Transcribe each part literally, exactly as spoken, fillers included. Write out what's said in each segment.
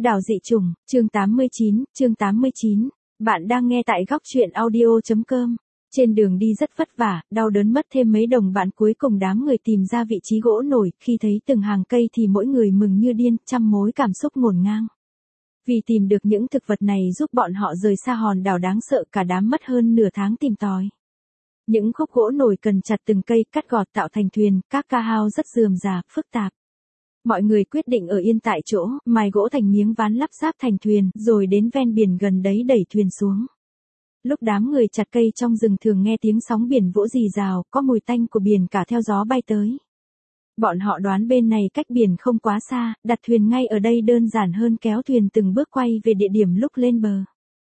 Đảo dị chủng, chương tám mươi chín, chương tám mươi chín. Bạn đang nghe tại góc truyện audio.com. Trên đường đi rất vất vả, đau đớn mất thêm mấy đồng bạn, cuối cùng đám người tìm ra vị trí gỗ nổi, khi thấy từng hàng cây thì mỗi người mừng như điên, trăm mối cảm xúc ngổn ngang. Vì tìm được những thực vật này giúp bọn họ rời xa hòn đảo đáng sợ, cả đám mất hơn nửa tháng tìm tòi. Những khúc gỗ nổi cần chặt từng cây, cắt gọt tạo thành thuyền, các ca hao rất rườm rà, phức tạp. Mọi người quyết định ở yên tại chỗ, mài gỗ thành miếng ván lắp ráp thành thuyền, rồi đến ven biển gần đấy đẩy thuyền xuống. Lúc đám người chặt cây trong rừng thường nghe tiếng sóng biển vỗ rì rào, có mùi tanh của biển cả theo gió bay tới. Bọn họ đoán bên này cách biển không quá xa, đặt thuyền ngay ở đây đơn giản hơn kéo thuyền từng bước quay về địa điểm lúc lên bờ.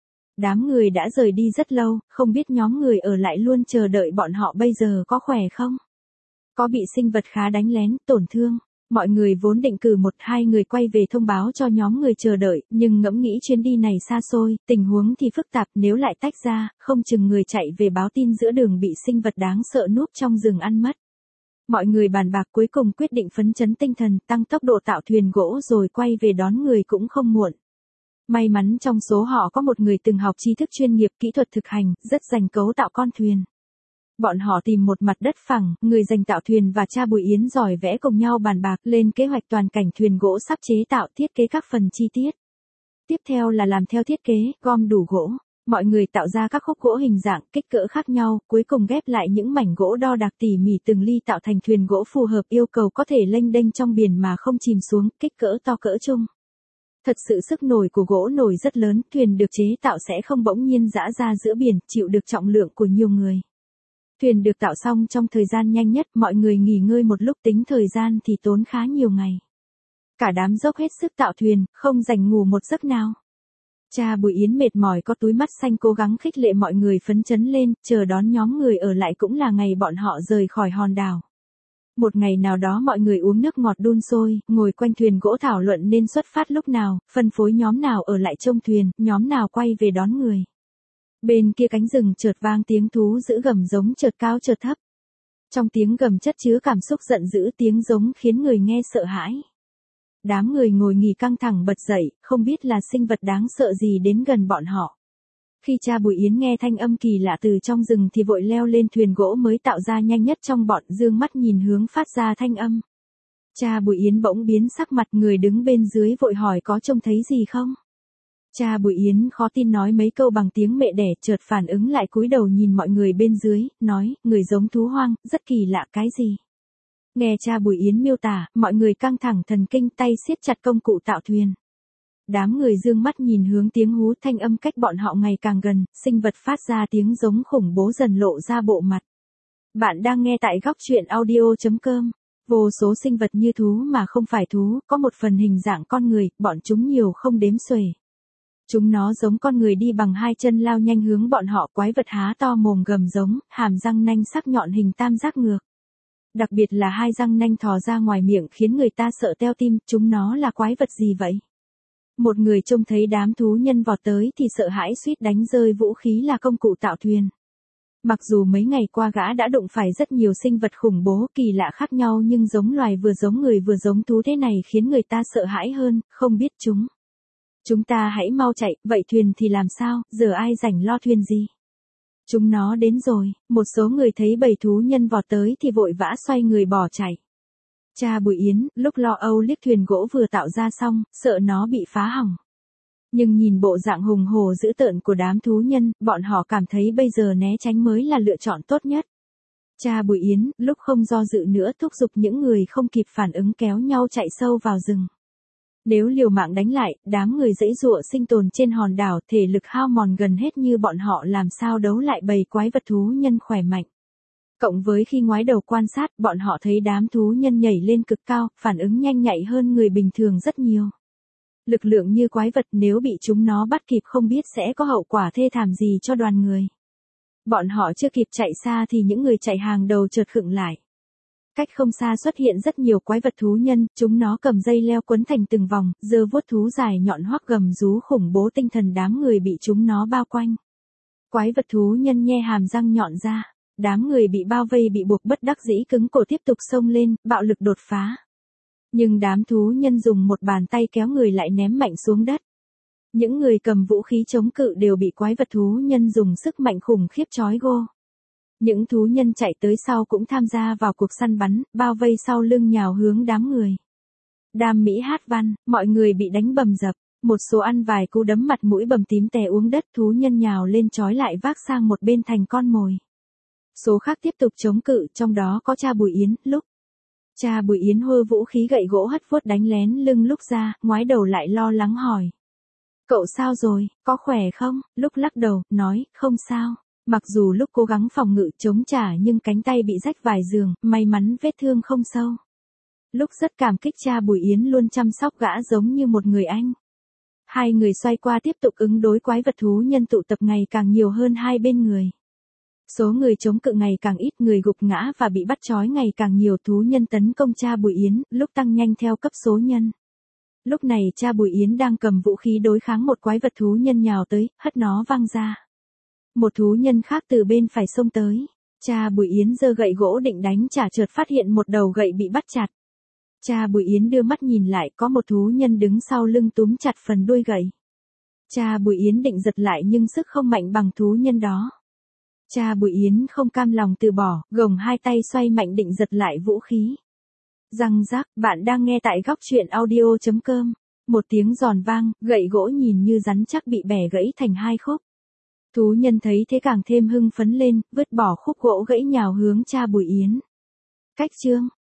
Đám người đã rời đi rất lâu, không biết nhóm người ở lại luôn chờ đợi bọn họ bây giờ có khỏe không? Có bị sinh vật khá đánh lén, tổn thương? Mọi người vốn định cử một hai người quay về thông báo cho nhóm người chờ đợi, nhưng ngẫm nghĩ chuyến đi này xa xôi, tình huống thì phức tạp, nếu lại tách ra, không chừng người chạy về báo tin giữa đường bị sinh vật đáng sợ núp trong rừng ăn mất. Mọi người bàn bạc cuối cùng quyết định phấn chấn tinh thần, tăng tốc độ tạo thuyền gỗ rồi quay về đón người cũng không muộn. May mắn trong số họ có một người từng học tri thức chuyên nghiệp kỹ thuật thực hành, rất rành cấu tạo con thuyền. Bọn họ tìm một mặt đất phẳng, người dành tạo thuyền và cha Bùi Yến giỏi vẽ cùng nhau bàn bạc lên kế hoạch toàn cảnh thuyền gỗ sắp chế tạo, thiết kế các phần chi tiết. Tiếp theo là làm theo thiết kế, gom đủ gỗ. Mọi người tạo ra các khúc gỗ hình dạng, kích cỡ khác nhau, cuối cùng ghép lại những mảnh gỗ đo đạc tỉ mỉ từng ly tạo thành thuyền gỗ phù hợp yêu cầu, có thể lênh đênh trong biển mà không chìm xuống, kích cỡ to cỡ trung. Thật sự sức nổi của gỗ nổi rất lớn, thuyền được chế tạo sẽ không bỗng nhiên giã ra giữa biển, chịu được trọng lượng của nhiều người. Thuyền được tạo xong trong thời gian nhanh nhất, mọi người nghỉ ngơi một lúc, tính thời gian thì tốn khá nhiều ngày. Cả đám dốc hết sức tạo thuyền, không rảnh ngủ một giấc nào. Cha Bùi Yến mệt mỏi có túi mắt xanh cố gắng khích lệ mọi người phấn chấn lên, chờ đón nhóm người ở lại cũng là ngày bọn họ rời khỏi hòn đảo. Một ngày nào đó mọi người uống nước ngọt đun sôi, ngồi quanh thuyền gỗ thảo luận nên xuất phát lúc nào, phân phối nhóm nào ở lại trông thuyền, nhóm nào quay về đón người. Bên kia cánh rừng chợt vang tiếng thú dữ gầm giống chợt cao chợt thấp. Trong tiếng gầm chất chứa cảm xúc giận dữ, tiếng giống khiến người nghe sợ hãi. Đám người ngồi nghỉ căng thẳng bật dậy, không biết là sinh vật đáng sợ gì đến gần bọn họ. Khi cha Bùi Yến nghe thanh âm kỳ lạ từ trong rừng thì vội leo lên thuyền gỗ mới tạo ra nhanh nhất trong bọn, dương mắt nhìn hướng phát ra thanh âm. Cha Bùi Yến bỗng biến sắc mặt, người đứng bên dưới vội hỏi có trông thấy gì không? Cha Bùi Yến khó tin nói mấy câu bằng tiếng mẹ đẻ, chợt phản ứng lại cúi đầu nhìn mọi người bên dưới, nói, người giống thú hoang, rất kỳ lạ, cái gì? Nghe cha Bùi Yến miêu tả, mọi người căng thẳng thần kinh, tay siết chặt công cụ tạo thuyền. Đám người dương mắt nhìn hướng tiếng hú, thanh âm cách bọn họ ngày càng gần, sinh vật phát ra tiếng giống khủng bố dần lộ ra bộ mặt. Bạn đang nghe tại góc truyện audio.com. Vô số sinh vật như thú mà không phải thú, có một phần hình dạng con người, bọn chúng nhiều không đếm xuể. Chúng nó giống con người đi bằng hai chân lao nhanh hướng bọn họ, quái vật há to mồm gầm giống, hàm răng nanh sắc nhọn hình tam giác ngược. Đặc biệt là hai răng nanh thò ra ngoài miệng khiến người ta sợ teo tim, chúng nó là quái vật gì vậy? Một người trông thấy đám thú nhân vọt tới thì sợ hãi suýt đánh rơi vũ khí là công cụ tạo thuyền. Mặc dù mấy ngày qua gã đã đụng phải rất nhiều sinh vật khủng bố kỳ lạ khác nhau, nhưng giống loài vừa giống người vừa giống thú thế này khiến người ta sợ hãi hơn, không biết chúng. Chúng ta hãy mau chạy, vậy thuyền thì làm sao, giờ ai rảnh lo thuyền gì? Chúng nó đến rồi, một số người thấy bầy thú nhân vọt tới thì vội vã xoay người bỏ chạy. Cha Bùi Yến, lúc lo âu liếc thuyền gỗ vừa tạo ra xong, sợ nó bị phá hỏng. Nhưng nhìn bộ dạng hùng hổ dữ tợn của đám thú nhân, bọn họ cảm thấy bây giờ né tránh mới là lựa chọn tốt nhất. Cha Bùi Yến, lúc không do dự nữa thúc giục những người không kịp phản ứng kéo nhau chạy sâu vào rừng. Nếu liều mạng đánh lại, đám người giãy giụa sinh tồn trên hòn đảo, thể lực hao mòn gần hết như bọn họ làm sao đấu lại bầy quái vật thú nhân khỏe mạnh. Cộng với khi ngoái đầu quan sát, bọn họ thấy đám thú nhân nhảy lên cực cao, phản ứng nhanh nhạy hơn người bình thường rất nhiều. Lực lượng như quái vật, nếu bị chúng nó bắt kịp không biết sẽ có hậu quả thê thảm gì cho đoàn người. Bọn họ chưa kịp chạy xa thì những người chạy hàng đầu chợt khựng lại. Cách không xa xuất hiện rất nhiều quái vật thú nhân, chúng nó cầm dây leo quấn thành từng vòng, giơ vuốt thú dài nhọn hoắc gầm rú khủng bố tinh thần đám người bị chúng nó bao quanh. Quái vật thú nhân nhe hàm răng nhọn ra, đám người bị bao vây bị buộc bất đắc dĩ cứng cổ tiếp tục xông lên, bạo lực đột phá. Nhưng đám thú nhân dùng một bàn tay kéo người lại ném mạnh xuống đất. Những người cầm vũ khí chống cự đều bị quái vật thú nhân dùng sức mạnh khủng khiếp trói gô. Những thú nhân chạy tới sau cũng tham gia vào cuộc săn bắn, bao vây sau lưng nhào hướng đám người. Đam mỹ hát văn, mọi người bị đánh bầm dập, một số ăn vài cú đấm mặt mũi bầm tím tè uống đất, thú nhân nhào lên trói lại vác sang một bên thành con mồi. Số khác tiếp tục chống cự, trong đó có cha Bùi Yến. Lúc cha Bùi Yến hơ vũ khí gậy gỗ hất vuốt đánh lén lưng Lúc ra, ngoái đầu lại lo lắng hỏi. Cậu sao rồi, có khỏe không? Lúc lắc đầu, nói, không sao. Mặc dù Lúc cố gắng phòng ngự chống trả nhưng cánh tay bị rách vài giường, may mắn vết thương không sâu. Lúc rất cảm kích cha Bùi Yến luôn chăm sóc gã giống như một người anh. Hai người xoay qua tiếp tục ứng đối quái vật thú nhân tụ tập ngày càng nhiều hơn hai bên người. Số người chống cự ngày càng ít, người gục ngã và bị bắt trói ngày càng nhiều, thú nhân tấn công cha Bùi Yến, Lúc tăng nhanh theo cấp số nhân. Lúc này cha Bùi Yến đang cầm vũ khí đối kháng một quái vật thú nhân nhào tới, hất nó văng ra. Một thú nhân khác từ bên phải xông tới. Cha Bùi Yến giơ gậy gỗ định đánh trả, chợt phát hiện một đầu gậy bị bắt chặt. Cha Bùi Yến đưa mắt nhìn lại, có một thú nhân đứng sau lưng túm chặt phần đuôi gậy. Cha Bùi Yến định giật lại nhưng sức không mạnh bằng thú nhân đó. Cha Bùi Yến không cam lòng từ bỏ, gồng hai tay xoay mạnh định giật lại vũ khí. Răng rác, bạn đang nghe tại góc truyện audio chấm com. Một tiếng giòn vang, gậy gỗ nhìn như rắn chắc bị bẻ gãy thành hai khúc. Thú nhân thấy thế càng thêm hưng phấn lên, vứt bỏ khúc gỗ gãy nhào hướng cha Bùi Yến. Cách chương,